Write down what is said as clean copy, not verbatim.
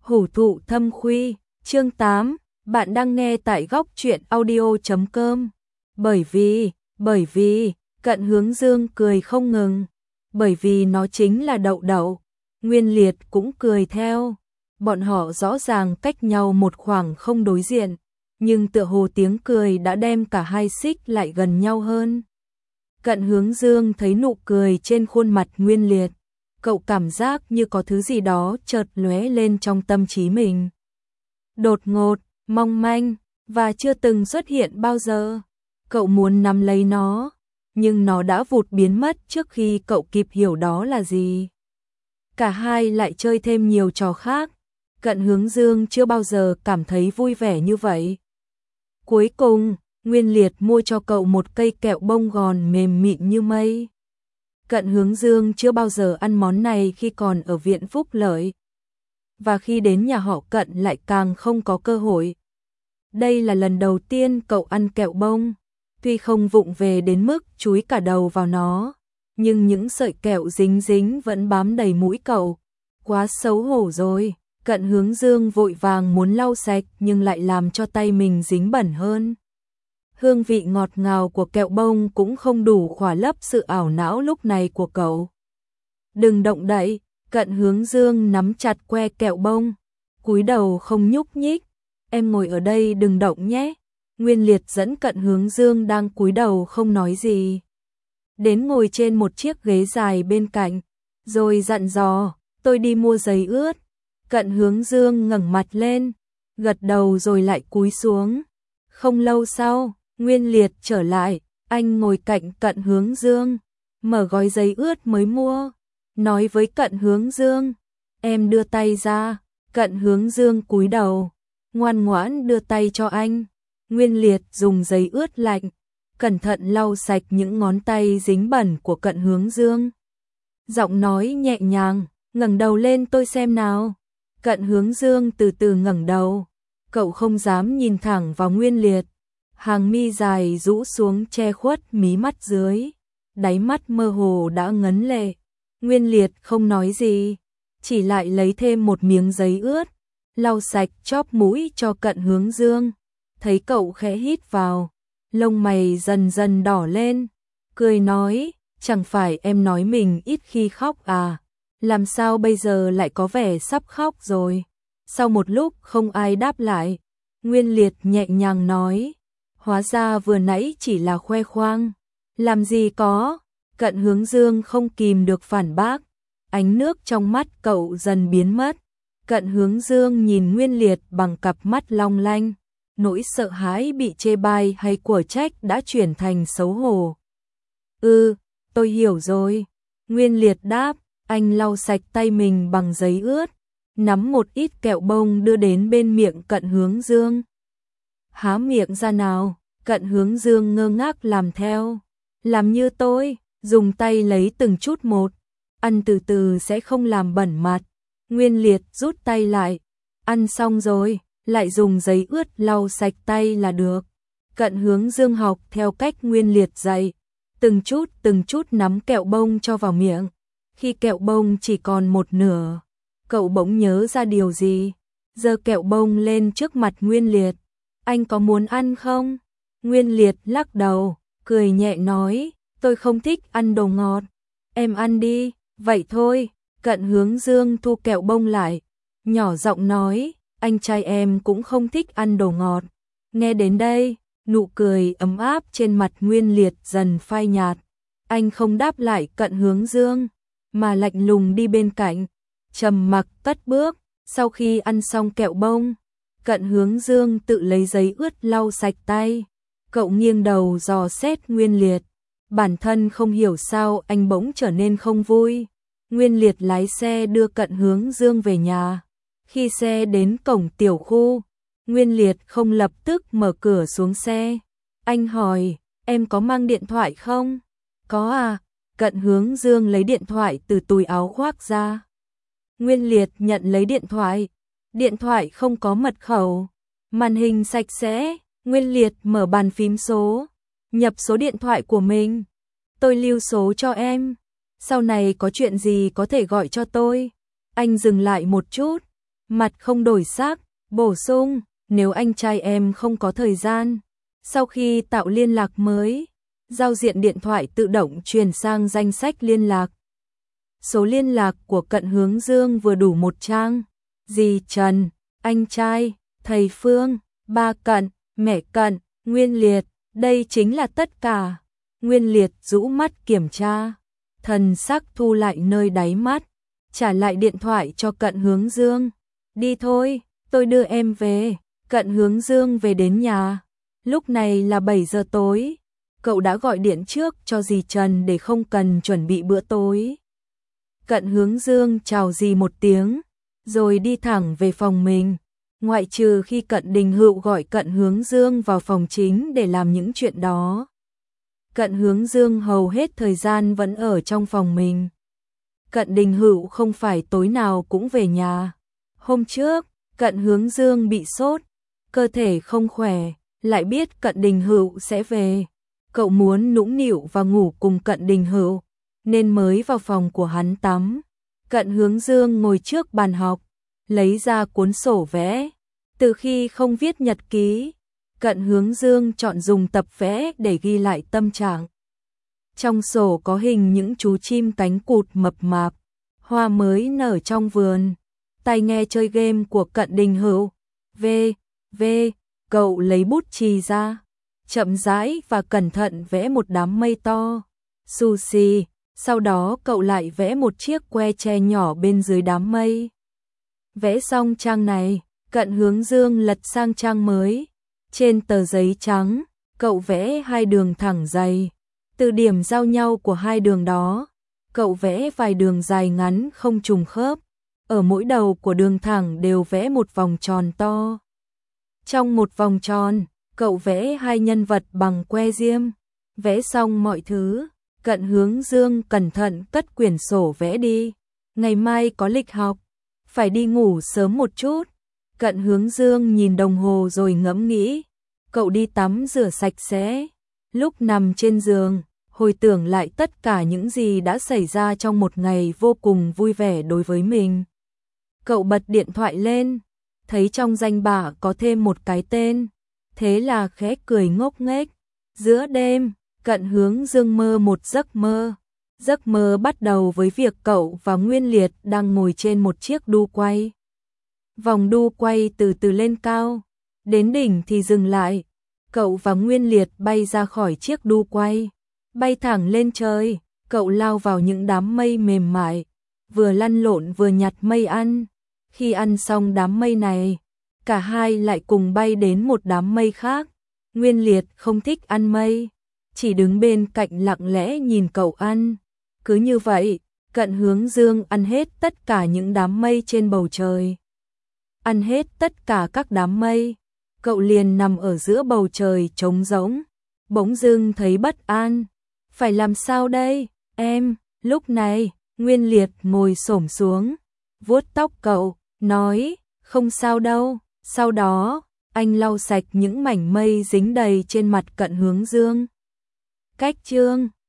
Hổ thụ thâm khuy, chương 8, bạn đang nghe tại góc truyện audio.com. Bởi vì, Cận Hướng Dương cười không ngừng, bởi vì nó chính là Đậu Đậu. Nguyên Liệt cũng cười theo, bọn họ rõ ràng cách nhau một khoảng không đối diện, nhưng tựa hồ tiếng cười đã đem cả hai xích lại gần nhau hơn. Cận Hướng Dương thấy nụ cười trên khuôn mặt Nguyên Liệt, cậu cảm giác như có thứ gì đó chợt lóe lên trong tâm trí mình. Đột ngột, mong manh, và chưa từng xuất hiện bao giờ. Cậu muốn nắm lấy nó, nhưng nó đã vụt biến mất trước khi cậu kịp hiểu đó là gì. Cả hai lại chơi thêm nhiều trò khác. Cận Hướng Dương chưa bao giờ cảm thấy vui vẻ như vậy. Cuối cùng, Nguyên Liệt mua cho cậu một cây kẹo bông gòn mềm mịn như mây. Cận Hướng Dương chưa bao giờ ăn món này khi còn ở viện Phúc Lợi. Và khi đến nhà họ Cận lại càng không có cơ hội. Đây là lần đầu tiên cậu ăn kẹo bông. Tuy không vụng về đến mức chúi cả đầu vào nó, nhưng những sợi kẹo dính dính vẫn bám đầy mũi cậu. Quá xấu hổ rồi. Cận Hướng Dương vội vàng muốn lau sạch nhưng lại làm cho tay mình dính bẩn hơn. Hương vị ngọt ngào của kẹo bông cũng không đủ khỏa lấp sự ảo não lúc này của cậu. Đừng động đậy, Cận Hướng Dương nắm chặt que kẹo bông, cúi đầu không nhúc nhích. Em ngồi ở đây đừng động nhé. Nguyên Liệt dẫn Cận Hướng Dương đang cúi đầu không nói gì đến ngồi trên một chiếc ghế dài bên cạnh, rồi dặn dò, tôi đi mua giấy ướt. Cận Hướng Dương ngẩng mặt lên, gật đầu rồi lại cúi xuống. Không lâu sau, Nguyên Liệt trở lại, anh ngồi cạnh Cận Hướng Dương, mở gói giấy ướt mới mua, nói với Cận Hướng Dương, em đưa tay ra. Cận Hướng Dương cúi đầu, ngoan ngoãn đưa tay cho anh. Nguyên Liệt dùng giấy ướt lạnh, cẩn thận lau sạch những ngón tay dính bẩn của Cận Hướng Dương. Giọng nói nhẹ nhàng, ngẩng đầu lên tôi xem nào. Cận Hướng Dương từ từ ngẩng đầu, cậu không dám nhìn thẳng vào Nguyên Liệt. Hàng mi dài rũ xuống che khuất mí mắt dưới, đáy mắt mơ hồ đã ngấn lệ. Nguyên Liệt không nói gì, chỉ lại lấy thêm một miếng giấy ướt, lau sạch chóp mũi cho Cận Hướng Dương. Thấy cậu khẽ hít vào, lông mày dần dần đỏ lên, cười nói, chẳng phải em nói mình ít khi khóc à, làm sao bây giờ lại có vẻ sắp khóc rồi. Sau một lúc không ai đáp lại, Nguyên Liệt nhẹ nhàng nói, hóa ra vừa nãy chỉ là khoe khoang. Làm gì có. Cận Hướng Dương không kìm được phản bác, ánh nước trong mắt cậu dần biến mất. Cận Hướng Dương nhìn Nguyên Liệt bằng cặp mắt long lanh, nỗi sợ hãi bị chê bai hay của trách đã chuyển thành xấu hổ. Tôi hiểu rồi. Nguyên Liệt đáp, anh lau sạch tay mình bằng giấy ướt, nắm một ít kẹo bông đưa đến bên miệng Cận Hướng Dương. Há miệng ra nào. Cận Hướng Dương ngơ ngác làm theo. Làm như tôi, dùng tay lấy từng chút một, ăn từ từ sẽ không làm bẩn mặt. Nguyên Liệt rút tay lại, ăn xong rồi, lại dùng giấy ướt lau sạch tay là được. Cận Hướng Dương học theo cách Nguyên Liệt dạy, từng chút nắm kẹo bông cho vào miệng. Khi kẹo bông chỉ còn một nửa, cậu bỗng nhớ ra điều gì, giơ kẹo bông lên trước mặt Nguyên Liệt. Anh có muốn ăn không? Nguyên Liệt lắc đầu, cười nhẹ nói, tôi không thích ăn đồ ngọt. Em ăn đi, vậy thôi. Cận Hướng Dương thu kẹo bông lại, nhỏ giọng nói, anh trai em cũng không thích ăn đồ ngọt. Nghe đến đây, nụ cười ấm áp trên mặt Nguyên Liệt dần phai nhạt. Anh không đáp lại Cận Hướng Dương, mà lạnh lùng đi bên cạnh, trầm mặc cất bước. Sau khi ăn xong kẹo bông, Cận Hướng Dương tự lấy giấy ướt lau sạch tay. Cậu nghiêng đầu dò xét Nguyên Liệt, bản thân không hiểu sao anh bỗng trở nên không vui. Nguyên Liệt lái xe đưa Cận Hướng Dương về nhà. Khi xe đến cổng tiểu khu, Nguyên Liệt không lập tức mở cửa xuống xe. Anh hỏi, em có mang điện thoại không? Có à. Cận Hướng Dương lấy điện thoại từ túi áo khoác ra. Nguyên Liệt nhận lấy điện thoại. Điện thoại không có mật khẩu, màn hình sạch sẽ. Nguyên Liệt mở bàn phím số, nhập số điện thoại của mình. Tôi lưu số cho em, sau này có chuyện gì có thể gọi cho tôi. Anh dừng lại một chút, mặt không đổi sắc, bổ sung, nếu anh trai em không có thời gian. Sau khi tạo liên lạc mới, giao diện điện thoại tự động truyền sang danh sách liên lạc. Số liên lạc của Cận Hướng Dương vừa đủ một trang. Dì Trần, anh trai, thầy Phương, ba Cận, mẹ Cận, Nguyên Liệt, đây chính là tất cả. Nguyên Liệt rũ mắt kiểm tra, thần sắc thu lại nơi đáy mắt, trả lại điện thoại cho Cận Hướng Dương. Đi thôi, tôi đưa em về. Cận Hướng Dương về đến nhà. Lúc này là 7 giờ tối. Cậu đã gọi điện trước cho dì Trần để không cần chuẩn bị bữa tối. Cận Hướng Dương chào dì một tiếng, rồi đi thẳng về phòng mình. Ngoại trừ khi Cận Đình Hựu gọi Cận Hướng Dương vào phòng chính để làm những chuyện đó. Cận Hướng Dương hầu hết thời gian vẫn ở trong phòng mình. Cận Đình Hựu không phải tối nào cũng về nhà. Hôm trước, Cận Hướng Dương bị sốt, cơ thể không khỏe, lại biết Cận Đình Hựu sẽ về. Cậu muốn nũng nịu và ngủ cùng Cận Đình Hựu, nên mới vào phòng của hắn tắm. Cận Hướng Dương ngồi trước bàn học, lấy ra cuốn sổ vẽ. Từ khi không viết nhật ký, Cận Hướng Dương chọn dùng tập vẽ để ghi lại tâm trạng. Trong sổ có hình những chú chim cánh cụt mập mạp, hoa mới nở trong vườn, tai nghe chơi game của Cận Đình Hựu. Cậu lấy bút chì ra, chậm rãi và cẩn thận vẽ một đám mây to, sushi, sau đó cậu lại vẽ một chiếc que tre nhỏ bên dưới đám mây. Vẽ xong trang này, Cận Hướng Dương lật sang trang mới. Trên tờ giấy trắng, cậu vẽ hai đường thẳng dày. Từ điểm giao nhau của hai đường đó, cậu vẽ vài đường dài ngắn không trùng khớp. Ở mỗi đầu của đường thẳng đều vẽ một vòng tròn to. Trong một vòng tròn, cậu vẽ hai nhân vật bằng que diêm. Vẽ xong mọi thứ, Cận Hướng Dương cẩn thận cất quyển sổ vẽ đi. Ngày mai có lịch học, phải đi ngủ sớm một chút. Cận Hướng Dương nhìn đồng hồ rồi ngẫm nghĩ. Cậu đi tắm rửa sạch sẽ. Lúc nằm trên giường, hồi tưởng lại tất cả những gì đã xảy ra trong một ngày vô cùng vui vẻ đối với mình. Cậu bật điện thoại lên, thấy trong danh bạ có thêm một cái tên. Thế là khẽ cười ngốc nghếch. Giữa đêm, Cận Hướng Dương mơ một giấc mơ. Giấc mơ bắt đầu với việc cậu và Nguyên Liệt đang ngồi trên một chiếc đu quay. Vòng đu quay từ từ lên cao, đến đỉnh thì dừng lại. Cậu và Nguyên Liệt bay ra khỏi chiếc đu quay, bay thẳng lên trời. Cậu lao vào những đám mây mềm mại, vừa lăn lộn vừa nhặt mây ăn. Khi ăn xong đám mây này, cả hai lại cùng bay đến một đám mây khác. Nguyên Liệt không thích ăn mây, chỉ đứng bên cạnh lặng lẽ nhìn cậu ăn. Cứ như vậy, Cận Hướng Dương ăn hết tất cả những đám mây trên bầu trời. Ăn hết tất cả các đám mây, cậu liền nằm ở giữa bầu trời trống rỗng. Bỗng dưng thấy bất an. Phải làm sao đây, em? Lúc này, Nguyên Liệt ngồi xổm xuống, vuốt tóc cậu, nói, không sao đâu. Sau đó, anh lau sạch những mảnh mây dính đầy trên mặt Cận Hướng Dương. Cách chương